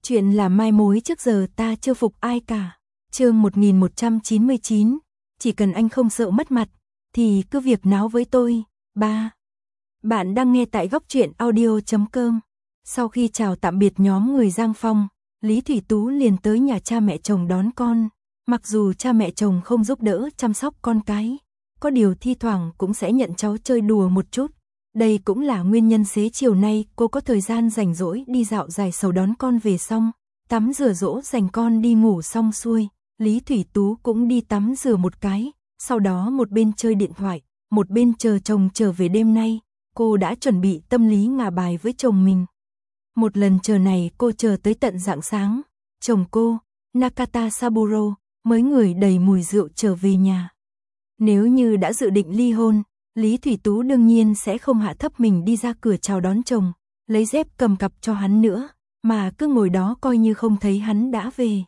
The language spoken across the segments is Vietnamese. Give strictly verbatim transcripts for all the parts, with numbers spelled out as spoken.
Chuyện là mai mối trước giờ ta chưa phục ai cả. Chương một nghìn một trăm chín mươi chín, chỉ cần anh không sợ mất mặt, thì cứ việc náo với tôi. ba. Bạn đang nghe tại góc truyện audio chấm com. Sau khi chào tạm biệt nhóm người Giang Phong, Lý Thủy Tú liền tới nhà cha mẹ chồng đón con. Mặc dù cha mẹ chồng không giúp đỡ chăm sóc con cái, có điều thi thoảng cũng sẽ nhận cháu chơi đùa một chút. Đây cũng là nguyên nhân xế chiều nay cô có thời gian rảnh rỗi đi dạo dài sầu đón con về xong, tắm rửa dỗ dành con đi ngủ xong xuôi, Lý Thủy Tú cũng đi tắm rửa một cái, sau đó một bên chơi điện thoại, một bên chờ chồng trở về. Đêm nay, cô đã chuẩn bị tâm lý ngả bài với chồng mình. Một lần chờ này cô chờ tới tận rạng sáng, chồng cô, Nakata Saburo, mới người đầy mùi rượu trở về nhà. Nếu như đã dự định ly hôn, Lý Thủy Tú đương nhiên sẽ không hạ thấp mình đi ra cửa chào đón chồng, lấy dép cầm cặp cho hắn nữa, mà cứ ngồi đó coi như không thấy hắn đã về.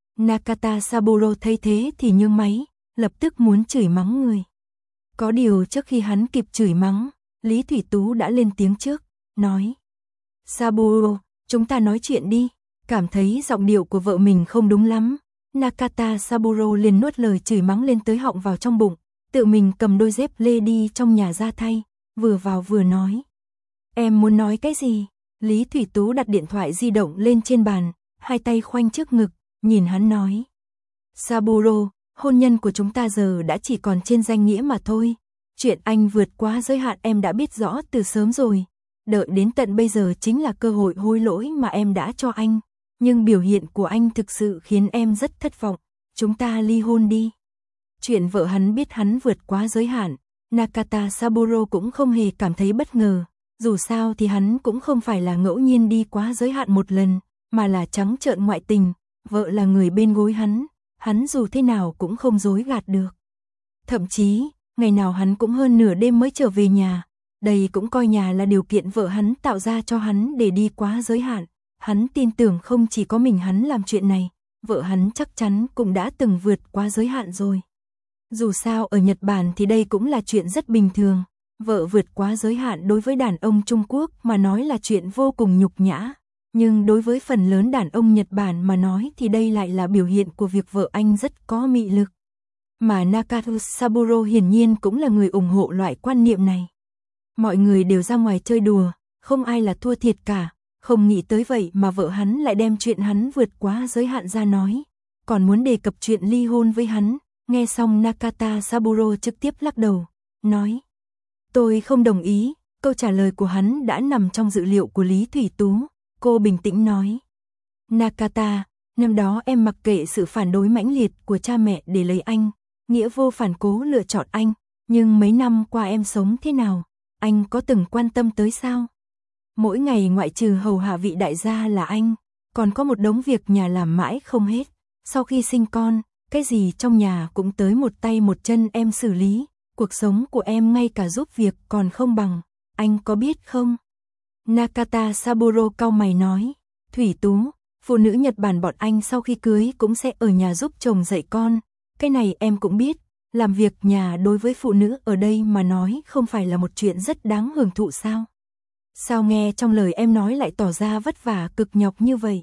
Nakata Saburo thấy thế thì nhướng máy, lập tức muốn chửi mắng người. Có điều trước khi hắn kịp chửi mắng, Lý Thủy Tú đã lên tiếng trước, nói: Saburo, chúng ta nói chuyện đi. Cảm thấy giọng điệu của vợ mình không đúng lắm, Nakata Saburo liền nuốt lời chửi mắng lên tới họng vào trong bụng, tự mình cầm đôi dép lê đi trong nhà ra thay, vừa vào vừa nói: Em muốn nói cái gì? Lý Thủy Tú đặt điện thoại di động lên trên bàn, hai tay khoanh trước ngực, nhìn hắn nói: Saburo, hôn nhân của chúng ta giờ đã chỉ còn trên danh nghĩa mà thôi. Chuyện anh vượt quá giới hạn em đã biết rõ từ sớm rồi. Đợi đến tận bây giờ chính là cơ hội hối lỗi mà em đã cho anh. Nhưng biểu hiện của anh thực sự khiến em rất thất vọng. Chúng ta ly hôn đi. Chuyện vợ hắn biết hắn vượt quá giới hạn, Nakata Saburo cũng không hề cảm thấy bất ngờ. Dù sao thì hắn cũng không phải là ngẫu nhiên đi quá giới hạn một lần, mà là trắng trợn ngoại tình. Vợ là người bên gối hắn, hắn dù thế nào cũng không dối gạt được. Thậm chí, ngày nào hắn cũng hơn nửa đêm mới trở về nhà. Đây cũng coi nhà là điều kiện vợ hắn tạo ra cho hắn để đi quá giới hạn. Hắn tin tưởng không chỉ có mình hắn làm chuyện này, vợ hắn chắc chắn cũng đã từng vượt quá giới hạn rồi. Dù sao ở Nhật Bản thì đây cũng là chuyện rất bình thường. Vợ vượt quá giới hạn đối với đàn ông Trung Quốc mà nói là chuyện vô cùng nhục nhã. Nhưng đối với phần lớn đàn ông Nhật Bản mà nói thì đây lại là biểu hiện của việc vợ anh rất có mị lực. Mà Nakata Saburo hiển nhiên cũng là người ủng hộ loại quan niệm này. Mọi người đều ra ngoài chơi đùa, không ai là thua thiệt cả. Không nghĩ tới vậy mà vợ hắn lại đem chuyện hắn vượt quá giới hạn ra nói. Còn muốn đề cập chuyện ly hôn với hắn. Nghe xong Nakata Saburo trực tiếp lắc đầu, nói: Tôi không đồng ý. Câu trả lời của hắn đã nằm trong dự liệu của Lý Thủy Tú. Cô bình tĩnh nói: Nakata, năm đó em mặc kệ sự phản đối mãnh liệt của cha mẹ để lấy anh, nghĩa vô phản cố lựa chọn anh. Nhưng mấy năm qua em sống thế nào, anh có từng quan tâm tới sao? Mỗi ngày ngoại trừ hầu hạ vị đại gia là anh, còn có một đống việc nhà làm mãi không hết. Sau khi sinh con, cái gì trong nhà cũng tới một tay một chân em xử lý. Cuộc sống của em ngay cả giúp việc còn không bằng, anh có biết không? Nakata Saburo cau mày nói: Thủy Tú, phụ nữ Nhật Bản bọn anh sau khi cưới cũng sẽ ở nhà giúp chồng dạy con. Cái này em cũng biết, làm việc nhà đối với phụ nữ ở đây mà nói không phải là một chuyện rất đáng hưởng thụ sao? Sao nghe trong lời em nói lại tỏ ra vất vả cực nhọc như vậy?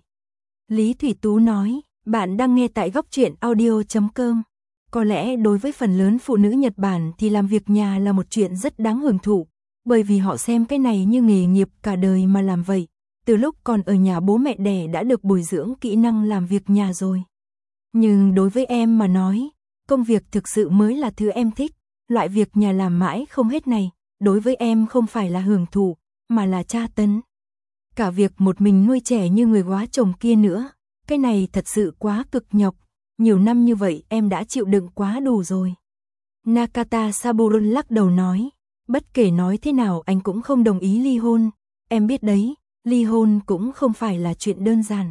Lý Thủy Tú nói: Bạn đang nghe tại góc truyện audio chấm com. Có lẽ đối với phần lớn phụ nữ Nhật Bản thì làm việc nhà là một chuyện rất đáng hưởng thụ, bởi vì họ xem cái này như nghề nghiệp cả đời mà làm vậy. Từ lúc còn ở nhà bố mẹ đẻ đã được bồi dưỡng kỹ năng làm việc nhà rồi. Nhưng đối với em mà nói, công việc thực sự mới là thứ em thích. Loại việc nhà làm mãi không hết này, đối với em không phải là hưởng thụ, mà là tra tấn. Cả việc một mình nuôi trẻ như người góa chồng kia nữa, cái này thật sự quá cực nhọc. Nhiều năm như vậy em đã chịu đựng quá đủ rồi. Nakata Saburo lắc đầu nói: Bất kể nói thế nào anh cũng không đồng ý ly hôn. Em biết đấy, ly hôn cũng không phải là chuyện đơn giản.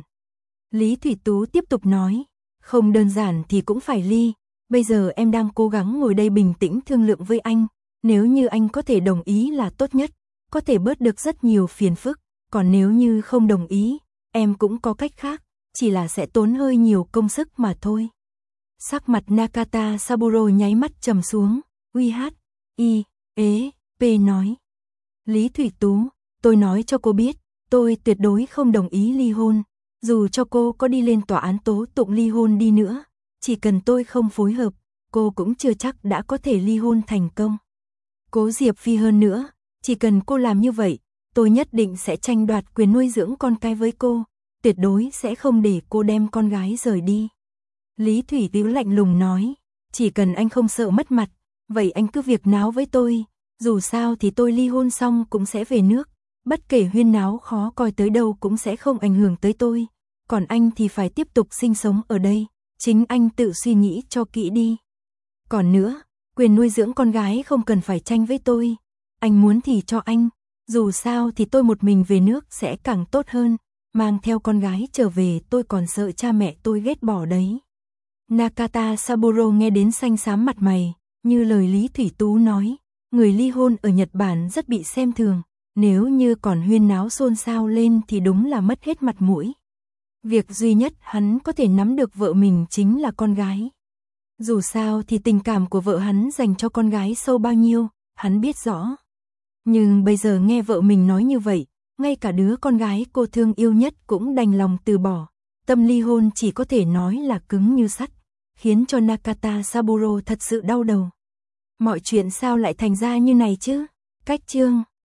Lý Thủy Tú tiếp tục nói: Không đơn giản thì cũng phải ly. Bây giờ em đang cố gắng ngồi đây bình tĩnh thương lượng với anh. Nếu như anh có thể đồng ý là tốt nhất, có thể bớt được rất nhiều phiền phức. Còn nếu như không đồng ý, em cũng có cách khác, chỉ là sẽ tốn hơi nhiều công sức mà thôi. Sắc mặt Nakata Saburo nháy mắt trầm xuống, uy hát, y, ế, p nói: Lý Thủy Tú, tôi nói cho cô biết, tôi tuyệt đối không đồng ý ly hôn. Dù cho cô có đi lên tòa án tố tụng ly hôn đi nữa, chỉ cần tôi không phối hợp, cô cũng chưa chắc đã có thể ly hôn thành công. Cố Diệp Phi hơn nữa, chỉ cần cô làm như vậy, tôi nhất định sẽ tranh đoạt quyền nuôi dưỡng con cái với cô, tuyệt đối sẽ không để cô đem con gái rời đi. Lý Thủy Tứ lạnh lùng nói, chỉ cần anh không sợ mất mặt, vậy anh cứ việc náo với tôi, dù sao thì tôi ly hôn xong cũng sẽ về nước, bất kể huyên náo khó coi tới đâu cũng sẽ không ảnh hưởng tới tôi, còn anh thì phải tiếp tục sinh sống ở đây, chính anh tự suy nghĩ cho kỹ đi. Còn nữa, quyền nuôi dưỡng con gái không cần phải tranh với tôi, anh muốn thì cho anh, dù sao thì tôi một mình về nước sẽ càng tốt hơn, mang theo con gái trở về tôi còn sợ cha mẹ tôi ghét bỏ đấy. Nakata Saburo nghe đến xanh xám mặt mày, như lời Lý Thủy Tú nói, người ly hôn ở Nhật Bản rất bị xem thường, nếu như còn huyên náo xôn xao lên thì đúng là mất hết mặt mũi. Việc duy nhất hắn có thể nắm được vợ mình chính là con gái. Dù sao thì tình cảm của vợ hắn dành cho con gái sâu bao nhiêu, hắn biết rõ. Nhưng bây giờ nghe vợ mình nói như vậy, ngay cả đứa con gái cô thương yêu nhất cũng đành lòng từ bỏ. Tâm ly hôn chỉ có thể nói là cứng như sắt, khiến cho Nakata Saburo thật sự đau đầu. Mọi chuyện sao lại thành ra như này chứ? Cách chương